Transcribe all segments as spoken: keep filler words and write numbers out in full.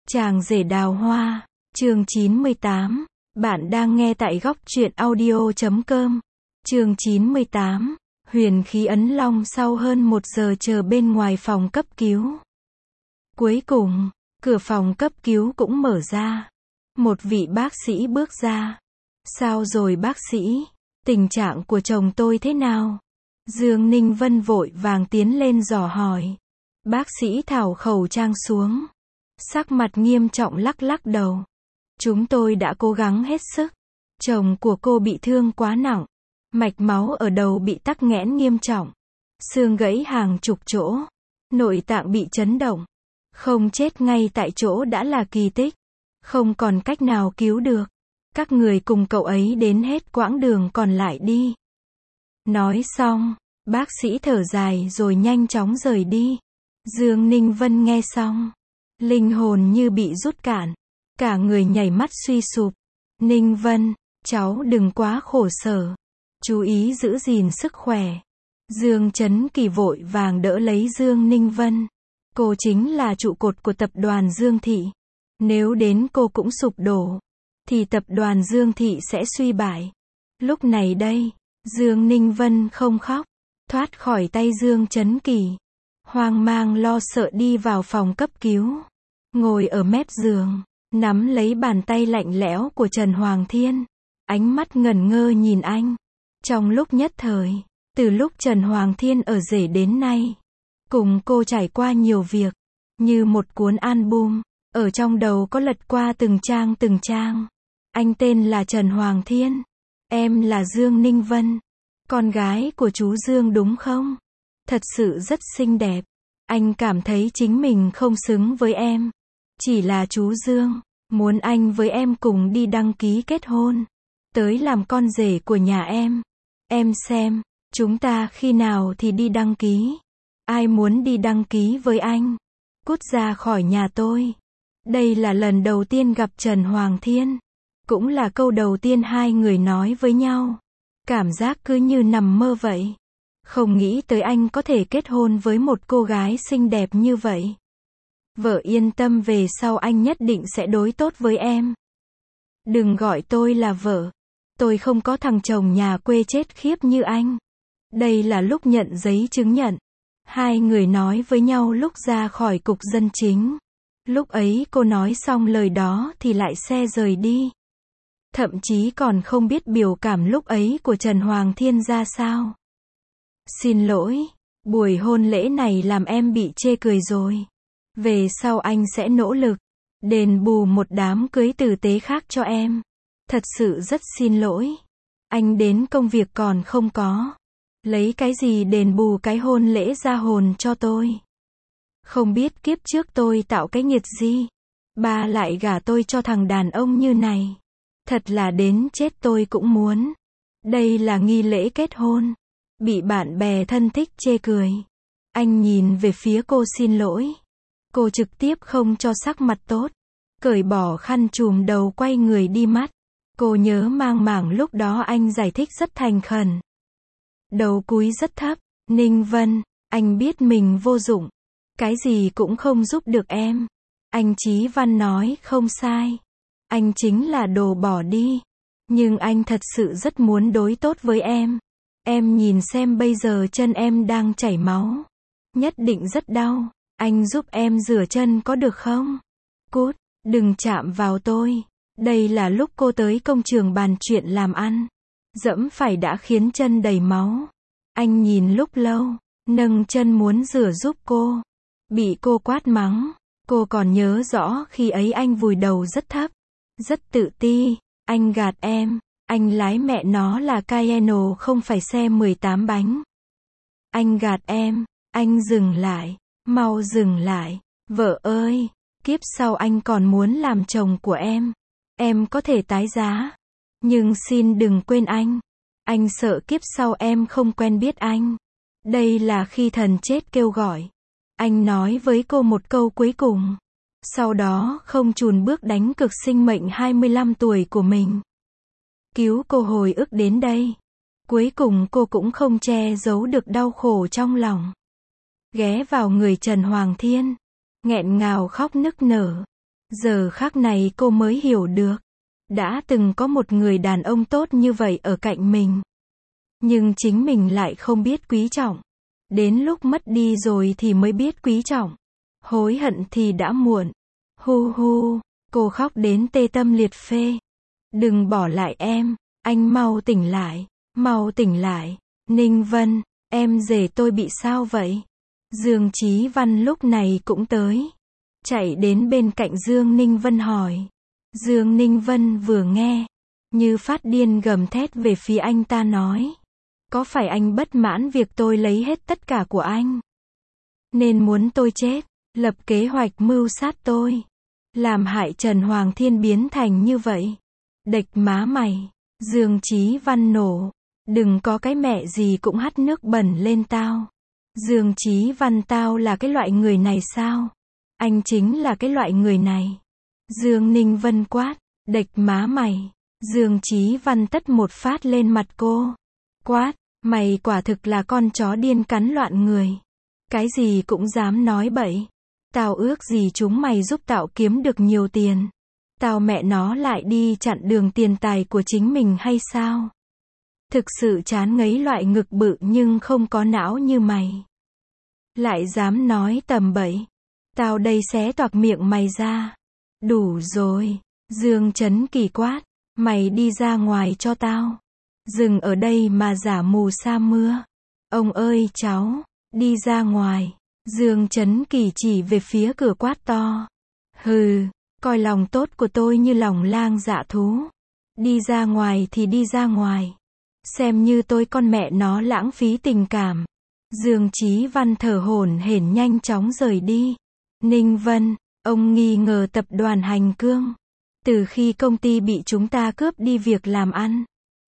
Chàng rể đào hoa, chương chín mươi tám. Bạn đang nghe tại góc truyện audio chấm com. Chương chín mươi tám. Huyền khí ấn long sau hơn một giờ chờ bên ngoài phòng cấp cứu. Cuối cùng, cửa phòng cấp cứu cũng mở ra. Một vị bác sĩ bước ra. Sao rồi bác sĩ? Tình trạng của chồng tôi thế nào? Dương Ninh Vân vội vàng tiến lên dò hỏi. Bác sĩ tháo khẩu trang xuống. Sắc mặt nghiêm trọng lắc lắc đầu. Chúng tôi đã cố gắng hết sức. Chồng của cô bị thương quá nặng. Mạch máu ở đầu bị tắc nghẽn nghiêm trọng. Xương gãy hàng chục chỗ. Nội tạng bị chấn động. Không chết ngay tại chỗ đã là kỳ tích. Không còn cách nào cứu được. Các người cùng cậu ấy đến hết quãng đường còn lại đi. Nói xong, bác sĩ thở dài rồi nhanh chóng rời đi. Dương Ninh Vân nghe xong. Linh hồn như bị rút cạn. Cả người nhảy mắt suy sụp. Ninh Vân, cháu đừng quá khổ sở. Chú ý giữ gìn sức khỏe. Dương Chấn Kỳ vội vàng đỡ lấy Dương Ninh Vân. Cô chính là trụ cột của tập đoàn Dương Thị. Nếu đến cô cũng sụp đổ, thì tập đoàn Dương Thị sẽ suy bại. Lúc này đây, Dương Ninh Vân không khóc. Thoát khỏi tay Dương Chấn Kỳ. Hoang mang lo sợ đi vào phòng cấp cứu. Ngồi ở mép giường, nắm lấy bàn tay lạnh lẽo của Trần Hoàng Thiên. Ánh mắt ngẩn ngơ nhìn anh. Trong lúc nhất thời, từ lúc Trần Hoàng Thiên ở rể đến nay, cùng cô trải qua nhiều việc, như một cuốn album, ở trong đầu có lật qua từng trang từng trang. Anh tên là Trần Hoàng Thiên. Em là Dương Ninh Vân. Con gái của chú Dương đúng không? Thật sự rất xinh đẹp. Anh cảm thấy chính mình không xứng với em. Chỉ là chú Dương muốn anh với em cùng đi đăng ký kết hôn. Tới làm con rể của nhà em. Em xem, chúng ta khi nào thì đi đăng ký. Ai muốn đi đăng ký với anh? Cút ra khỏi nhà tôi. Đây là lần đầu tiên gặp Trần Hoàng Thiên. Cũng là câu đầu tiên hai người nói với nhau. Cảm giác cứ như nằm mơ vậy. Không nghĩ tới anh có thể kết hôn với một cô gái xinh đẹp như vậy. Vợ yên tâm, về sau anh nhất định sẽ đối tốt với em. Đừng gọi tôi là vợ. Tôi không có thằng chồng nhà quê chết khiếp như anh. Đây là lúc nhận giấy chứng nhận. Hai người nói với nhau lúc ra khỏi cục dân chính. Lúc ấy cô nói xong lời đó thì lại xe rời đi. Thậm chí còn không biết biểu cảm lúc ấy của Trần Hoàng Thiên ra sao. Xin lỗi, buổi hôn lễ này làm em bị chê cười rồi. Về sau anh sẽ nỗ lực đền bù một đám cưới tử tế khác cho em. Thật sự rất xin lỗi. Anh đến công việc còn không có. Lấy cái gì đền bù cái hôn lễ ra hồn cho tôi? Không biết kiếp trước tôi tạo cái nghiệt gì. Ba lại gả tôi cho thằng đàn ông như này. Thật là đến chết tôi cũng muốn. Đây là nghi lễ kết hôn. Bị bạn bè thân thích chê cười. Anh nhìn về phía cô xin lỗi. Cô trực tiếp không cho sắc mặt tốt. Cởi bỏ khăn trùm đầu quay người đi mất. Cô nhớ mang mảng lúc đó anh giải thích rất thành khẩn. Đầu cúi rất thấp. Ninh Vân, anh biết mình vô dụng. Cái gì cũng không giúp được em. Anh Chí Văn nói không sai. Anh chính là đồ bỏ đi. Nhưng anh thật sự rất muốn đối tốt với em. Em nhìn xem bây giờ chân em đang chảy máu. Nhất định rất đau. Anh giúp em rửa chân có được không? Cút, đừng chạm vào tôi. Đây là lúc cô tới công trường bàn chuyện làm ăn. Dẫm phải đã khiến chân đầy máu. Anh nhìn lúc lâu, nâng chân muốn rửa giúp cô. Bị cô quát mắng. Cô còn nhớ rõ khi ấy anh vùi đầu rất thấp. Rất tự ti. Anh gạt em. Anh lái mẹ nó là Cayenne không phải xe mười tám bánh. Anh gạt em. Anh dừng lại. Mau dừng lại. Vợ ơi, kiếp sau anh còn muốn làm chồng của em. Em có thể tái giá. Nhưng xin đừng quên anh. Anh sợ kiếp sau em không quen biết anh. Đây là khi thần chết kêu gọi. Anh nói với cô một câu cuối cùng. Sau đó không chùn bước đánh cực sinh mệnh hai mươi lăm tuổi của mình. Cứu cô hồi ức đến đây. Cuối cùng cô cũng không che giấu được đau khổ trong lòng. Ghé vào người Trần Hoàng Thiên. Nghẹn ngào khóc nức nở. Giờ khắc này cô mới hiểu được. Đã từng có một người đàn ông tốt như vậy ở cạnh mình. Nhưng chính mình lại không biết quý trọng. Đến lúc mất đi rồi thì mới biết quý trọng. Hối hận thì đã muộn. Hu hu, cô khóc đến tê tâm liệt phê. Đừng bỏ lại em, anh mau tỉnh lại, mau tỉnh lại. Ninh Vân, em rể tôi bị sao vậy? Dương Chí Văn lúc này cũng tới. Chạy đến bên cạnh Dương Ninh Vân hỏi. Dương Ninh Vân vừa nghe, như phát điên gầm thét về phía anh ta nói. Có phải anh bất mãn việc tôi lấy hết tất cả của anh? Nên muốn tôi chết, lập kế hoạch mưu sát tôi, làm hại Trần Hoàng Thiên biến thành như vậy. Địch má mày, Dương Chí Văn nổ. Đừng có cái mẹ gì cũng hắt nước bẩn lên tao. Dương Chí Văn, tao là cái loại người này sao? Anh chính là cái loại người này. Dương Ninh Vân quát, địch má mày. Dương Chí Văn tất một phát lên mặt cô. Quát, mày quả thực là con chó điên cắn loạn người. Cái gì cũng dám nói bậy. Tao ước gì chúng mày giúp tao kiếm được nhiều tiền. Tao mẹ nó lại đi chặn đường tiền tài của chính mình hay sao? Thực sự chán ngấy loại ngực bự nhưng không có não như mày. Lại dám nói tầm bậy. Tao đây xé toạc miệng mày ra. Đủ rồi. Dương Chấn Kỳ quát. Mày đi ra ngoài cho tao. Dừng ở đây mà giả mù sa mưa. Ông ơi cháu, đi ra ngoài. Dương Chấn Kỳ chỉ về phía cửa quát to. Hừ, coi lòng tốt của tôi như lòng lang dạ thú. Đi ra ngoài thì đi ra ngoài. Xem như tôi con mẹ nó lãng phí tình cảm. Dương Chí Văn thở hổn hển nhanh chóng rời đi. Ninh Vân, ông nghi ngờ tập đoàn Hành Cương. Từ khi công ty bị chúng ta cướp đi việc làm ăn.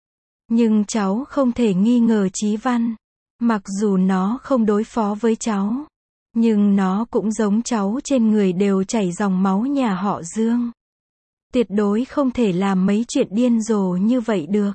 Nhưng cháu không thể nghi ngờ Chí Văn. Mặc dù nó không đối phó với cháu. Nhưng nó cũng giống cháu, trên người đều chảy dòng máu nhà họ Dương. Tuyệt đối không thể làm mấy chuyện điên rồ như vậy được.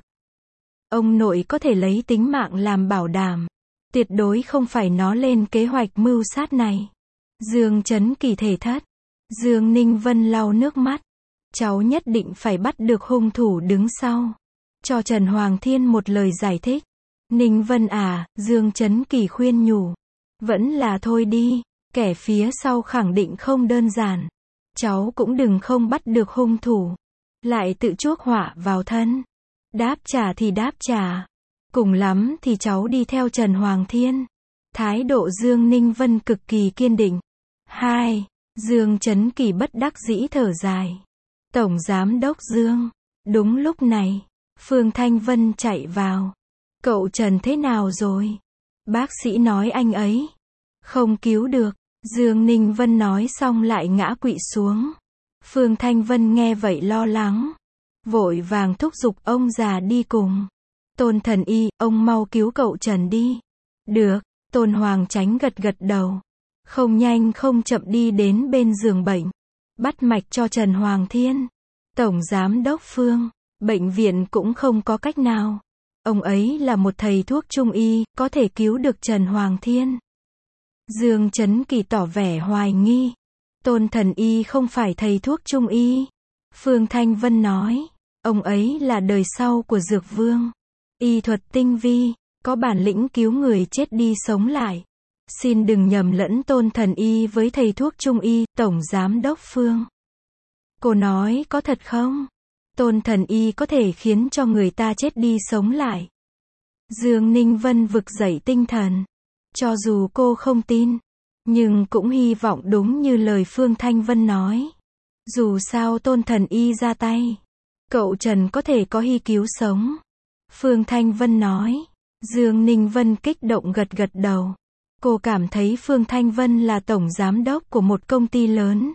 Ông nội có thể lấy tính mạng làm bảo đảm. Tuyệt đối không phải nó lên kế hoạch mưu sát này. Dương Chấn Kỳ thể thất. Dương Ninh Vân lau nước mắt. Cháu nhất định phải bắt được hung thủ đứng sau. Cho Trần Hoàng Thiên một lời giải thích. Ninh Vân à, Dương Chấn Kỳ khuyên nhủ. Vẫn là thôi đi, kẻ phía sau khẳng định không đơn giản. Cháu cũng đừng không bắt được hung thủ. Lại tự chuốc họa vào thân. Đáp trả thì đáp trả. Cùng lắm thì cháu đi theo Trần Hoàng Thiên. Thái độ Dương Ninh Vân cực kỳ kiên định. Hai. Dương Chấn Kỳ bất đắc dĩ thở dài. Tổng Giám đốc Dương. Đúng lúc này, Phương Thanh Vân chạy vào. Cậu Trần thế nào rồi? Bác sĩ nói anh ấy không cứu được. Dương Ninh Vân nói xong lại ngã quỵ xuống. Phương Thanh Vân nghe vậy lo lắng. Vội vàng thúc giục ông già đi cùng. Tôn Thần Y, ông mau cứu cậu Trần đi. Được, Tôn Hoàng Chánh gật gật đầu. Không nhanh không chậm đi đến bên giường bệnh. Bắt mạch cho Trần Hoàng Thiên. Tổng Giám đốc Phương, bệnh viện cũng không có cách nào. Ông ấy là một thầy thuốc trung y, có thể cứu được Trần Hoàng Thiên. Dương Chấn Kỳ tỏ vẻ hoài nghi. Tôn Thần Y không phải thầy thuốc trung y. Phương Thanh Vân nói, ông ấy là đời sau của Dược Vương. Y thuật tinh vi, có bản lĩnh cứu người chết đi sống lại. Xin đừng nhầm lẫn Tôn Thần Y với thầy thuốc trung y, Tổng Giám đốc Phương. Cô nói có thật không? Tôn Thần Y có thể khiến cho người ta chết đi sống lại. Dương Ninh Vân vực dậy tinh thần. Cho dù cô không tin, nhưng cũng hy vọng đúng như lời Phương Thanh Vân nói. Dù sao Tôn Thần Y ra tay, cậu Trần có thể có hy cứu sống. Phương Thanh Vân nói. Dương Ninh Vân kích động gật gật đầu. Cô cảm thấy Phương Thanh Vân là tổng giám đốc của một công ty lớn.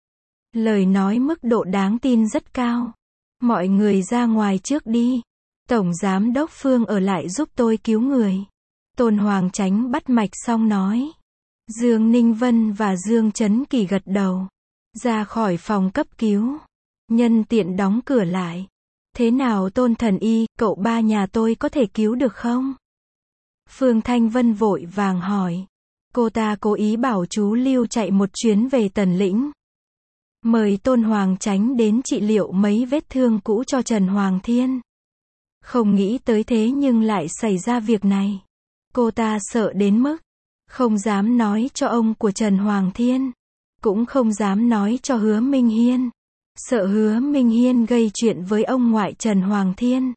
Lời nói mức độ đáng tin rất cao. Mọi người ra ngoài trước đi. Tổng giám đốc Phương ở lại giúp tôi cứu người. Tôn Hoàng Chánh bắt mạch xong nói. Dương Ninh Vân và Dương Chấn Kỳ gật đầu. Ra khỏi phòng cấp cứu. Nhân tiện đóng cửa lại. Thế nào Tôn Thần Y, cậu ba nhà tôi có thể cứu được không? Phương Thanh Vân vội vàng hỏi. Cô ta cố ý bảo chú Lưu chạy một chuyến về Tần Lĩnh. mời Tôn Hoàng Chánh đến trị liệu mấy vết thương cũ cho Trần Hoàng Thiên. Không nghĩ tới thế nhưng lại xảy ra việc này. Cô ta sợ đến mức không dám nói cho ông của Trần Hoàng Thiên, cũng không dám nói cho Hứa Minh Hiên. Sợ Hứa Minh Hiên gây chuyện với ông ngoại Trần Hoàng Thiên,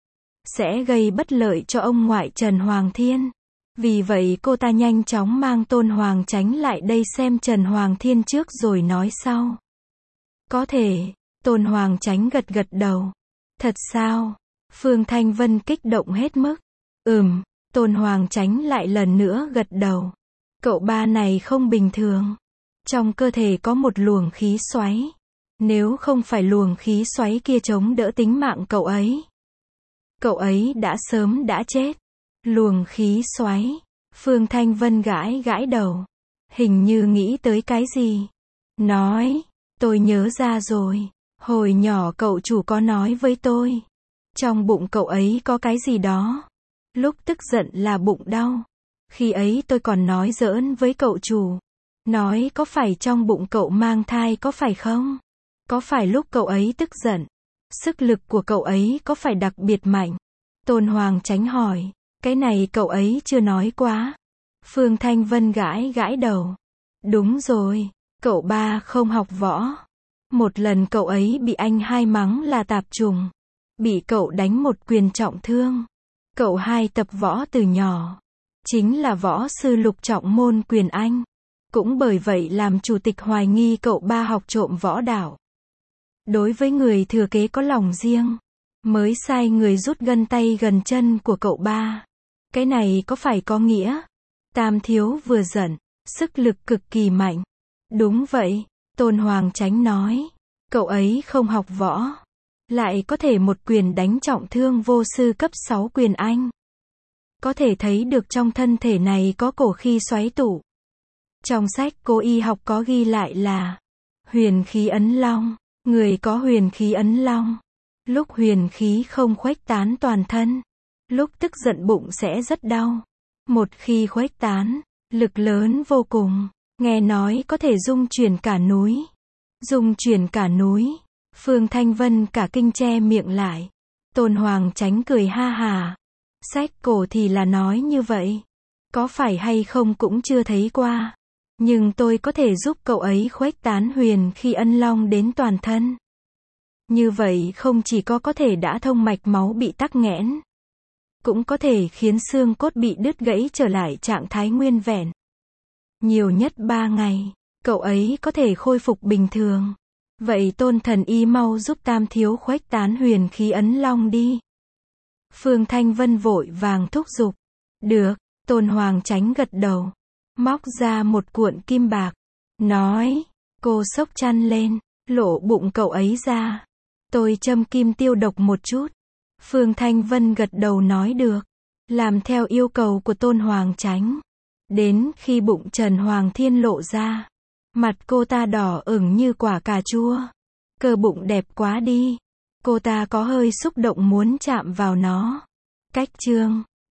sẽ gây bất lợi cho ông ngoại Trần Hoàng Thiên. Vì vậy cô ta nhanh chóng mang Tôn Hoàng Chánh lại đây xem Trần Hoàng Thiên trước rồi nói sau. Có thể. Tôn Hoàng Chánh gật gật đầu. Thật sao? Phương Thanh Vân kích động hết mức. Ừm. Tôn Hoàng Chánh lại lần nữa gật đầu. Cậu ba này không bình thường. Trong cơ thể có một luồng khí xoáy. Nếu không phải luồng khí xoáy kia chống đỡ tính mạng cậu ấy, cậu ấy đã sớm đã chết. Luồng khí xoáy. Phương Thanh Vân gãi gãi đầu. Hình như nghĩ tới cái gì. Nói. Tôi nhớ ra rồi. Hồi nhỏ cậu chủ có nói với tôi. Trong bụng cậu ấy có cái gì đó. Lúc tức giận là bụng đau. Khi ấy tôi còn nói giỡn với cậu chủ. Nói có phải trong bụng cậu mang thai có phải không? Có phải lúc cậu ấy tức giận, sức lực của cậu ấy có phải đặc biệt mạnh? Tôn Hoàng Chánh hỏi. Cái này cậu ấy chưa nói quá. Phương Thanh Vân gãi gãi đầu. Đúng rồi. Cậu ba không học võ. Một lần cậu ấy bị anh hai mắng là tạp trùng. Bị cậu đánh một quyền trọng thương. Cậu hai tập võ từ nhỏ. Chính là võ sư lục trọng môn quyền Anh. Cũng bởi vậy làm chủ tịch hoài nghi cậu ba học trộm võ đạo. Đối với người thừa kế có lòng riêng, mới sai người rút gân tay gần chân của cậu ba. Cái này có phải có nghĩa? Tam thiếu vừa giận, sức lực cực kỳ mạnh. Đúng vậy, Tôn Hoàng Chánh nói. Cậu ấy không học võ, lại có thể một quyền đánh trọng thương vô sư cấp sáu quyền Anh. Có thể thấy được trong thân thể này có cổ khí xoáy tụ. Trong sách cô y học có ghi lại là huyền khí ấn long. Người có huyền khí ấn long, lúc huyền khí không khuếch tán toàn thân, lúc tức giận bụng sẽ rất đau. Một khi khuếch tán, lực lớn vô cùng, nghe nói có thể dung chuyển cả núi. Dung chuyển cả núi. Phương Thanh Vân cả kinh che miệng lại. Tôn Hoàng Chánh cười ha hà. Sách cổ thì là nói như vậy. Có phải hay không cũng chưa thấy qua. Nhưng tôi có thể giúp cậu ấy khuếch tán huyền khi ân long đến toàn thân. Như vậy không chỉ có có thể đã thông mạch máu bị tắc nghẽn, cũng có thể khiến xương cốt bị đứt gãy trở lại trạng thái nguyên vẹn. Nhiều nhất ba ngày, cậu ấy có thể khôi phục bình thường. Vậy Tôn thần y mau giúp Tam thiếu khuếch tán huyền khí ấn long đi. Phương Thanh Vân vội vàng thúc giục. Được. Tôn Hoàng Chánh gật đầu. Móc ra một cuộn kim bạc. Nói. Cô xốc chăn lên. Lộ bụng cậu ấy ra. Tôi châm kim tiêu độc một chút. Phương Thanh Vân gật đầu nói được. Làm theo yêu cầu của Tôn Hoàng Chánh. Đến khi bụng Trần Hoàng Thiên lộ ra, mặt cô ta đỏ ửng như quả cà chua. Cơ bụng đẹp quá đi. Cô ta có hơi xúc động muốn chạm vào nó. Cách chương